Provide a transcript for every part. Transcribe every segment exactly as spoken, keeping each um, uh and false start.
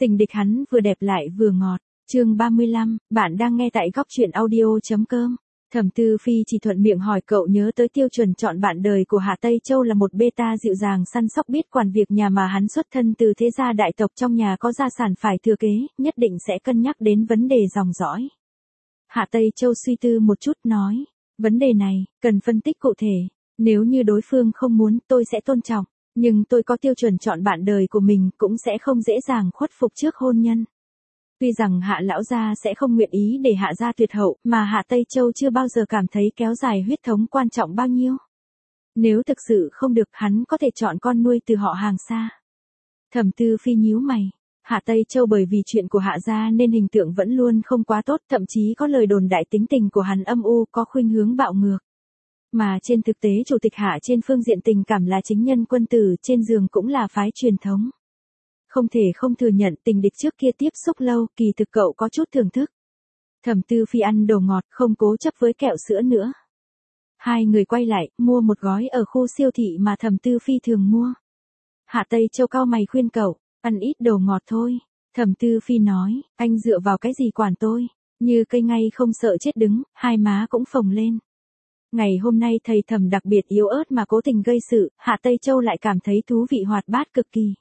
Tình địch hắn vừa đẹp lại vừa ngọt. Chương ba mươi lăm, bạn đang nghe tại góc truyện audio chấm com. Thẩm Tư Phi chỉ thuận miệng hỏi cậu nhớ tới tiêu chuẩn chọn bạn đời của Hạ Tây Châu là một beta dịu dàng săn sóc biết quản việc nhà mà hắn xuất thân từ thế gia đại tộc trong nhà có gia sản phải thừa kế, nhất định sẽ cân nhắc đến vấn đề dòng dõi. Hạ Tây Châu suy tư một chút nói, vấn đề này, cần phân tích cụ thể, nếu như đối phương không muốn tôi sẽ tôn trọng, nhưng tôi có tiêu chuẩn chọn bạn đời của mình cũng sẽ không dễ dàng khuất phục trước hôn nhân. Tuy rằng Hạ lão gia sẽ không nguyện ý để Hạ gia tuyệt hậu, mà Hạ Tây Châu chưa bao giờ cảm thấy kéo dài huyết thống quan trọng bao nhiêu. Nếu thực sự không được, hắn có thể chọn con nuôi từ họ hàng xa. Thẩm Tư Phi nhíu mày, Hạ Tây Châu bởi vì chuyện của Hạ gia nên hình tượng vẫn luôn không quá tốt, thậm chí có lời đồn đại tính tình của hắn âm u, có khuynh hướng bạo ngược. Mà trên thực tế chủ tịch Hạ trên phương diện tình cảm là chính nhân quân tử, trên giường cũng là phái truyền thống. Không thể không thừa nhận tình địch trước kia tiếp xúc lâu, kỳ thực cậu có chút thưởng thức. Thẩm Tư Phi ăn đồ ngọt, không cố chấp với kẹo sữa nữa. Hai người quay lại, mua một gói ở khu siêu thị mà Thẩm Tư Phi thường mua. Hạ Tây Châu cau mày khuyên cậu, ăn ít đồ ngọt thôi. Thẩm Tư Phi nói, anh dựa vào cái gì quản tôi, như cây ngay không sợ chết đứng, hai má cũng phồng lên. Ngày hôm nay thầy Thẩm đặc biệt yếu ớt mà cố tình gây sự, Hạ Tây Châu lại cảm thấy thú vị hoạt bát cực kỳ.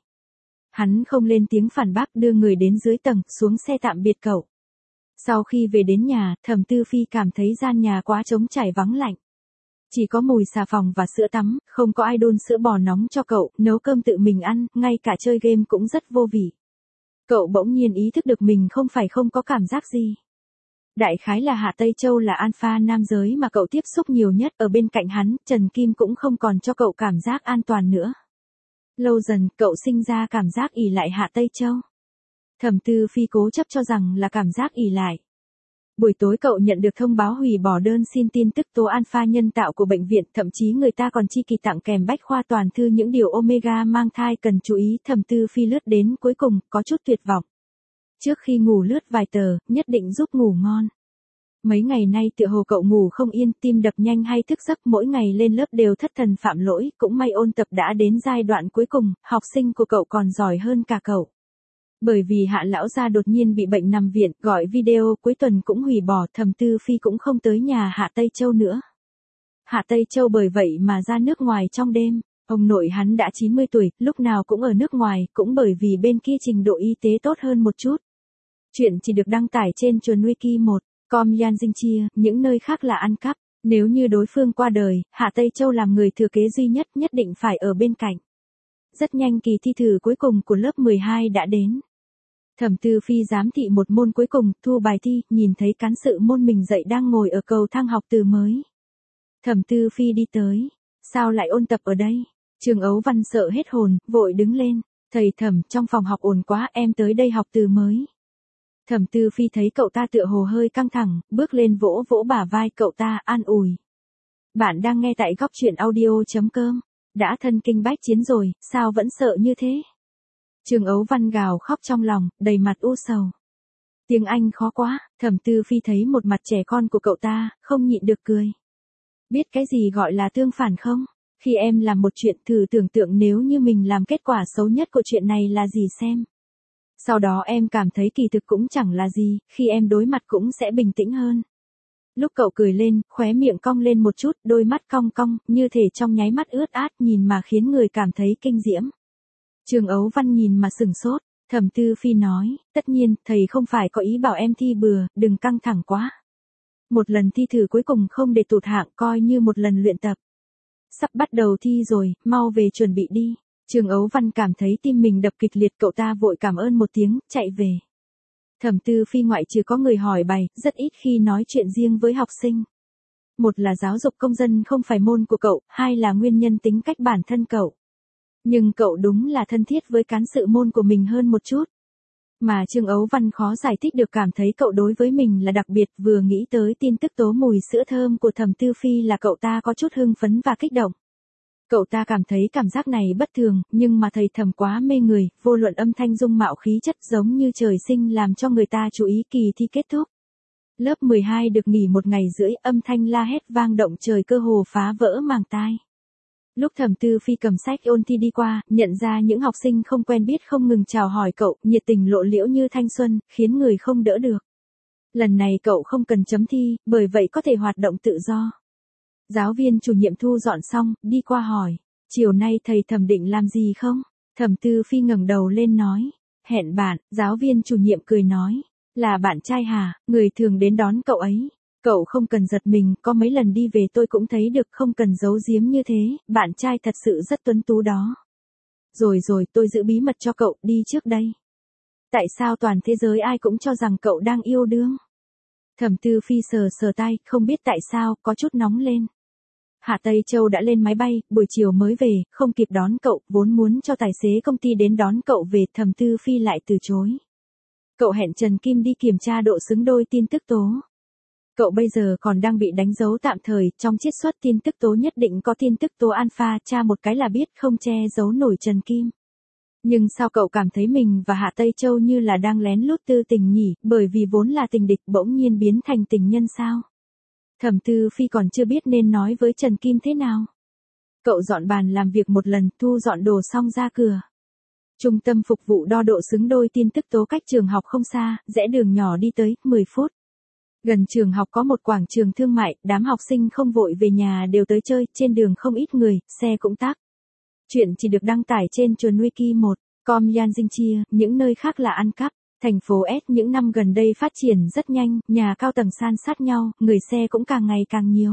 Hắn không lên tiếng phản bác, đưa người đến dưới tầng, xuống xe tạm biệt cậu. Sau khi về đến nhà, Thẩm Tư Phi cảm thấy gian nhà quá trống trải vắng lạnh. Chỉ có mùi xà phòng và sữa tắm, không có ai đun sữa bò nóng cho cậu, nấu cơm tự mình ăn, ngay cả chơi game cũng rất vô vị. Cậu bỗng nhiên ý thức được mình không phải không có cảm giác gì. Đại khái là Hạ Tây Châu là alpha nam giới mà cậu tiếp xúc nhiều nhất, ở bên cạnh hắn, Trần Kim cũng không còn cho cậu cảm giác an toàn nữa. Lâu dần, cậu sinh ra cảm giác ỷ lại Hạ Tây Châu. Thẩm Tư Phi cố chấp cho rằng là cảm giác ỷ lại. Buổi tối cậu nhận được thông báo hủy bỏ đơn xin tin tức tố alpha nhân tạo của bệnh viện, thậm chí người ta còn chi kỳ tặng kèm bách khoa toàn thư những điều omega mang thai cần chú ý. Thẩm Tư Phi lướt đến cuối cùng, có chút tuyệt vọng. Trước khi ngủ lướt vài tờ, nhất định giúp ngủ ngon. Mấy ngày nay tựa hồ cậu ngủ không yên, tim đập nhanh hay thức giấc, mỗi ngày lên lớp đều thất thần phạm lỗi, cũng may ôn tập đã đến giai đoạn cuối cùng, học sinh của cậu còn giỏi hơn cả cậu. Bởi vì Hạ lão gia đột nhiên bị bệnh nằm viện, gọi video cuối tuần cũng hủy bỏ, Thẩm Tư Phi cũng không tới nhà Hạ Tây Châu nữa. Hạ Tây Châu bởi vậy mà ra nước ngoài trong đêm, ông nội hắn đã chín mươi tuổi, lúc nào cũng ở nước ngoài, cũng bởi vì bên kia trình độ y tế tốt hơn một chút. Chuyện chỉ được đăng tải trên chuồn wiki một. Com Yan Dinh Chia, những nơi khác là ăn cắp. Nếu như đối phương qua đời, Hạ Tây Châu làm người thừa kế duy nhất, nhất định phải ở bên cạnh. Rất nhanh kỳ thi thử cuối cùng của lớp mười hai đã đến. Thẩm Tư Phi giám thị một môn cuối cùng, thu bài thi, nhìn thấy cán sự môn mình dạy đang ngồi ở cầu thang học từ mới. Thẩm Tư Phi đi tới. Sao lại ôn tập ở đây? Trường Ấu Văn sợ hết hồn, vội đứng lên. Thầy Thẩm, trong phòng học ồn quá, em tới đây học từ mới. Thẩm Tư Phi thấy cậu ta tựa hồ hơi căng thẳng, bước lên vỗ vỗ bả vai cậu ta, an ủi. Bạn đang nghe tại góc truyện audio chấm com. Đã thân kinh bách chiến rồi, sao vẫn sợ như thế? Trường Ấu Văn gào khóc trong lòng, đầy mặt u sầu. Tiếng Anh khó quá, Thẩm Tư Phi thấy một mặt trẻ con của cậu ta, không nhịn được cười. Biết cái gì gọi là tương phản không? Khi em làm một chuyện, thử tưởng tượng nếu như mình làm kết quả xấu nhất của chuyện này là gì xem. Sau đó em cảm thấy kỳ thực cũng chẳng là gì, khi em đối mặt cũng sẽ bình tĩnh hơn. Lúc cậu cười lên, khóe miệng cong lên một chút, đôi mắt cong cong, như thể trong nháy mắt ướt át, nhìn mà khiến người cảm thấy kinh diễm. Trường Ấu Văn nhìn mà sửng sốt, Thẩm Tư Phi nói, tất nhiên, thầy không phải có ý bảo em thi bừa, đừng căng thẳng quá. Một lần thi thử cuối cùng không để tụt hạng, coi như một lần luyện tập. Sắp bắt đầu thi rồi, mau về chuẩn bị đi. Trường Ấu Văn cảm thấy tim mình đập kịch liệt, cậu ta vội cảm ơn một tiếng, chạy về. Thẩm Tư Phi ngoại trừ có người hỏi bài, rất ít khi nói chuyện riêng với học sinh. Một là giáo dục công dân không phải môn của cậu, hai là nguyên nhân tính cách bản thân cậu. Nhưng cậu đúng là thân thiết với cán sự môn của mình hơn một chút. Mà Trương Ấu Văn khó giải thích được, cảm thấy cậu đối với mình là đặc biệt, vừa nghĩ tới tin tức tố mùi sữa thơm của Thẩm Tư Phi là cậu ta có chút hưng phấn và kích động. Cậu ta cảm thấy cảm giác này bất thường, nhưng mà thầy Thẩm quá mê người, vô luận âm thanh dung mạo khí chất giống như trời sinh làm cho người ta chú ý. Kỳ thi kết thúc. Lớp mười hai được nghỉ một ngày rưỡi, âm thanh la hét vang động trời cơ hồ phá vỡ màng tai. Lúc Thẩm Tư Phi cầm sách ôn thi đi qua, nhận ra những học sinh không quen biết không ngừng chào hỏi cậu, nhiệt tình lộ liễu như thanh xuân, khiến người không đỡ được. Lần này cậu không cần chấm thi, bởi vậy có thể hoạt động tự do. Giáo viên chủ nhiệm thu dọn xong, đi qua hỏi, chiều nay thầy Thẩm định làm gì không? Thẩm Tư Phi ngẩng đầu lên nói, hẹn bạn. Giáo viên chủ nhiệm cười nói, là bạn trai hả, người thường đến đón cậu ấy. Cậu không cần giật mình, có mấy lần đi về tôi cũng thấy được, không cần giấu giếm như thế, bạn trai thật sự rất tuấn tú đó. Rồi rồi, tôi giữ bí mật cho cậu, đi trước đây. Tại sao toàn thế giới ai cũng cho rằng cậu đang yêu đương? Thẩm Tư Phi sờ sờ tay, không biết tại sao, có chút nóng lên. Hạ Tây Châu đã lên máy bay, buổi chiều mới về, không kịp đón cậu, vốn muốn cho tài xế công ty đến đón cậu về, Thẩm Tư Phi lại từ chối. Cậu hẹn Trần Kim đi kiểm tra độ xứng đôi tin tức tố. Cậu bây giờ còn đang bị đánh dấu tạm thời, trong chiết xuất tin tức tố nhất định có tin tức tố alpha, tra một cái là biết, không che giấu nổi Trần Kim. Nhưng sao cậu cảm thấy mình và Hạ Tây Châu như là đang lén lút tư tình nhỉ, bởi vì vốn là tình địch bỗng nhiên biến thành tình nhân sao? Thẩm Tư Phi còn chưa biết nên nói với Trần Kim thế nào. Cậu dọn bàn làm việc một lần, thu dọn đồ xong ra cửa. Trung tâm phục vụ đo độ xứng đôi tin tức tố cách trường học không xa, rẽ đường nhỏ đi tới, mười phút. Gần trường học có một quảng trường thương mại, đám học sinh không vội về nhà đều tới chơi, trên đường không ít người, xe cũng tắc. Chuyện chỉ được đăng tải trên chuồn wiki một, com yan dinh chia, những nơi khác là ăn cắp. Thành phố S những năm gần đây phát triển rất nhanh, nhà cao tầng san sát nhau, người xe cũng càng ngày càng nhiều.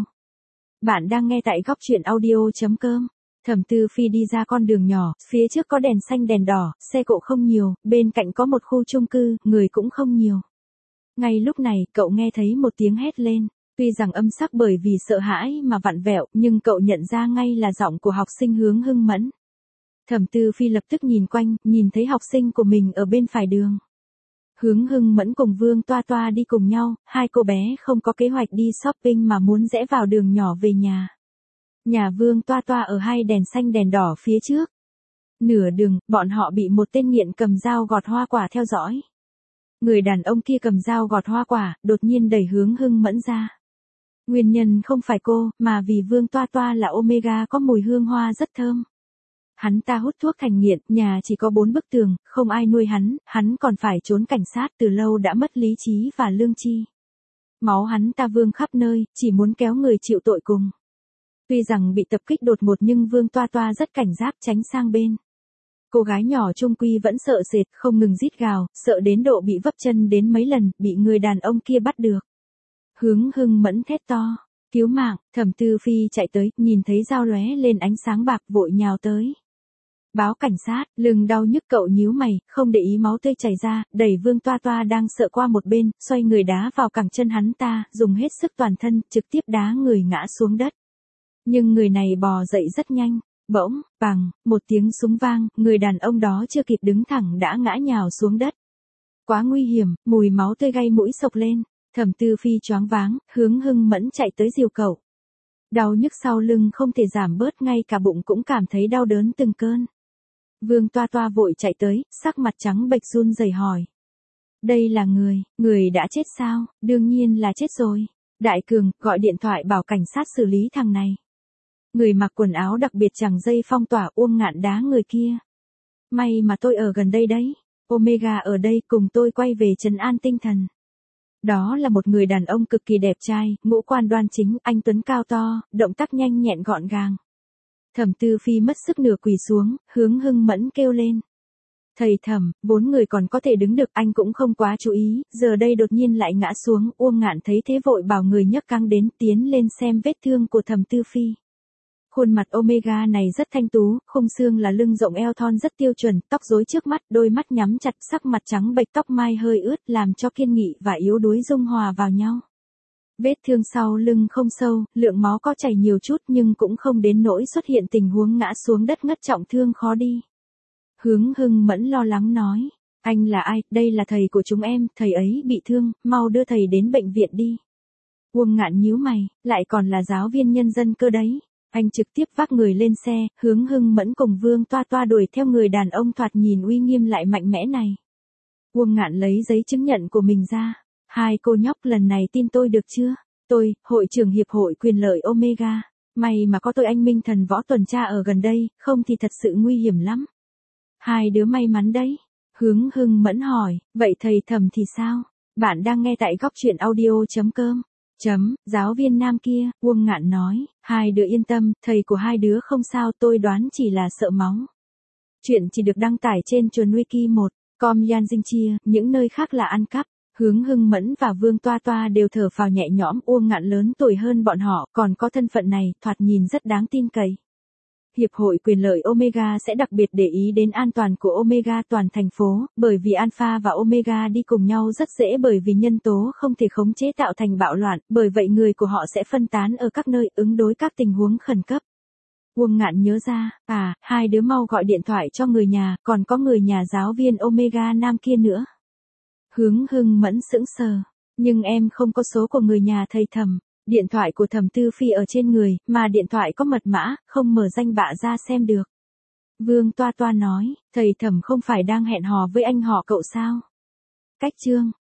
Bạn đang nghe tại góc truyện audio.com. Thẩm Tư Phi đi ra con đường nhỏ, phía trước có đèn xanh đèn đỏ, xe cộ không nhiều, bên cạnh có một khu chung cư, người cũng không nhiều. Ngay lúc này, cậu nghe thấy một tiếng hét lên, tuy rằng âm sắc bởi vì sợ hãi mà vặn vẹo, nhưng cậu nhận ra ngay là giọng của học sinh Hướng Hưng Mẫn. Thẩm Tư Phi lập tức nhìn quanh, nhìn thấy học sinh của mình ở bên phải đường. Hướng Hưng Mẫn cùng Vương Toa Toa đi cùng nhau, hai cô bé không có kế hoạch đi shopping mà muốn rẽ vào đường nhỏ về nhà. Nhà Vương Toa Toa ở hai đèn xanh đèn đỏ phía trước. Nửa đường, bọn họ bị một tên nghiện cầm dao gọt hoa quả theo dõi. Người đàn ông kia cầm dao gọt hoa quả, đột nhiên đẩy Hướng Hưng Mẫn ra. Nguyên nhân không phải cô, mà vì Vương Toa Toa là Omega có mùi hương hoa rất thơm. Hắn ta hút thuốc thành nghiện, nhà chỉ có bốn bức tường, không ai nuôi hắn, hắn còn phải trốn cảnh sát, từ lâu đã mất lý trí và lương tri. Máu hắn ta vương khắp nơi, chỉ muốn kéo người chịu tội cùng. Tuy rằng bị tập kích đột ngột nhưng Vương Toa Toa rất cảnh giác tránh sang bên. Cô gái nhỏ trung quy vẫn sợ sệt, không ngừng rít gào, sợ đến độ bị vấp chân đến mấy lần, bị người đàn ông kia bắt được. Hướng Hưng Mẫn thét to, cứu mạng. Thẩm Tư Phi chạy tới, nhìn thấy dao lóe lên ánh sáng bạc, vội nhào tới. Báo cảnh sát. Lưng đau nhức cậu nhíu mày, không để ý máu tươi chảy ra, đẩy Vương Toa Toa đang sợ qua một bên, xoay người đá vào cẳng chân hắn ta, dùng hết sức toàn thân, trực tiếp đá người ngã xuống đất. Nhưng người này bò dậy rất nhanh. Bỗng, bằng, một tiếng súng vang, người đàn ông đó chưa kịp đứng thẳng đã ngã nhào xuống đất. Quá nguy hiểm, mùi máu tươi gây mũi sộc lên. Thẩm Tư Phi choáng váng, Hướng Hưng Mẫn chạy tới dìu cậu. Đau nhức sau lưng không thể giảm bớt, ngay cả bụng cũng cảm thấy đau đớn từng cơn. Vương Toa Toa vội chạy tới, sắc mặt trắng bệch run rẩy hỏi. Đây là người, người đã chết sao? Đương nhiên là chết rồi. Đại Cường, gọi điện thoại bảo cảnh sát xử lý thằng này. Người mặc quần áo đặc biệt chẳng dây phong tỏa, Uông Ngạn đá người kia. May mà tôi ở gần đây đấy. Omega ở đây, cùng tôi quay về trấn an tinh thần. Đó là một người đàn ông cực kỳ đẹp trai, ngũ quan đoan chính, anh tuấn cao to, động tác nhanh nhẹn gọn gàng. Thẩm Tư Phi mất sức nửa quỳ xuống, Hướng Hưng Mẫn kêu lên. Thầy Thẩm, bốn người còn có thể đứng được, anh cũng không quá chú ý, giờ đây đột nhiên lại ngã xuống. Uông Ngạn thấy thế vội bảo người nhấc căng đến, tiến lên xem vết thương của Thẩm Tư Phi. Khuôn mặt Omega này rất thanh tú, khung xương là lưng rộng eo thon rất tiêu chuẩn, tóc rối trước mắt, đôi mắt nhắm chặt, sắc mặt trắng bệch, tóc mai hơi ướt, làm cho kiên nghị và yếu đuối dung hòa vào nhau. Vết thương sau lưng không sâu, lượng máu có chảy nhiều chút nhưng cũng không đến nỗi xuất hiện tình huống ngã xuống đất ngất trọng thương khó đi. Hướng Hưng Mẫn lo lắng nói, anh là ai? Đây là thầy của chúng em, thầy ấy bị thương, mau đưa thầy đến bệnh viện đi. Uông Ngạn nhíu mày, lại còn là giáo viên nhân dân cơ đấy. Anh trực tiếp vác người lên xe, Hướng Hưng Mẫn cùng Vương Toa Toa đuổi theo người đàn ông thoạt nhìn uy nghiêm lại mạnh mẽ này. Uông Ngạn lấy giấy chứng nhận của mình ra. Hai cô nhóc lần này tin tôi được chưa? Tôi, hội trưởng hiệp hội quyền lợi Omega. May mà có tôi anh Minh Thần Võ tuần tra ở gần đây, không thì thật sự nguy hiểm lắm. Hai đứa may mắn đấy. Hướng Hưng Mẫn hỏi, vậy thầy Thẩm thì sao? Bạn đang nghe tại góc truyện audio.com. Chấm, giáo viên nam kia, Uông Ngạn nói, hai đứa yên tâm, thầy của hai đứa không sao, tôi đoán chỉ là sợ máu. Chuyện chỉ được đăng tải trên chuồn wiki một com yan dinh chia, những nơi khác là ăn cắp. Hướng Hưng Mẫn và Vương Toa Toa đều thở phào nhẹ nhõm, Uông Ngạn lớn tuổi hơn bọn họ, còn có thân phận này, thoạt nhìn rất đáng tin cậy. Hiệp hội quyền lợi Omega sẽ đặc biệt để ý đến an toàn của Omega toàn thành phố, bởi vì Alpha và Omega đi cùng nhau rất dễ bởi vì nhân tố không thể khống chế tạo thành bạo loạn, bởi vậy người của họ sẽ phân tán ở các nơi ứng đối các tình huống khẩn cấp. Uông Ngạn nhớ ra, à, hai đứa mau gọi điện thoại cho người nhà, còn có người nhà giáo viên Omega nam kia nữa. Hướng Hưng Mẫn sững sờ, nhưng em không có số của người nhà thầy Thẩm. Điện thoại của Thẩm Tư Phi ở trên người, mà điện thoại có mật mã, không mở danh bạ ra xem được. Vương Toa Toa nói, thầy Thẩm không phải đang hẹn hò với anh họ cậu sao? Cách chương.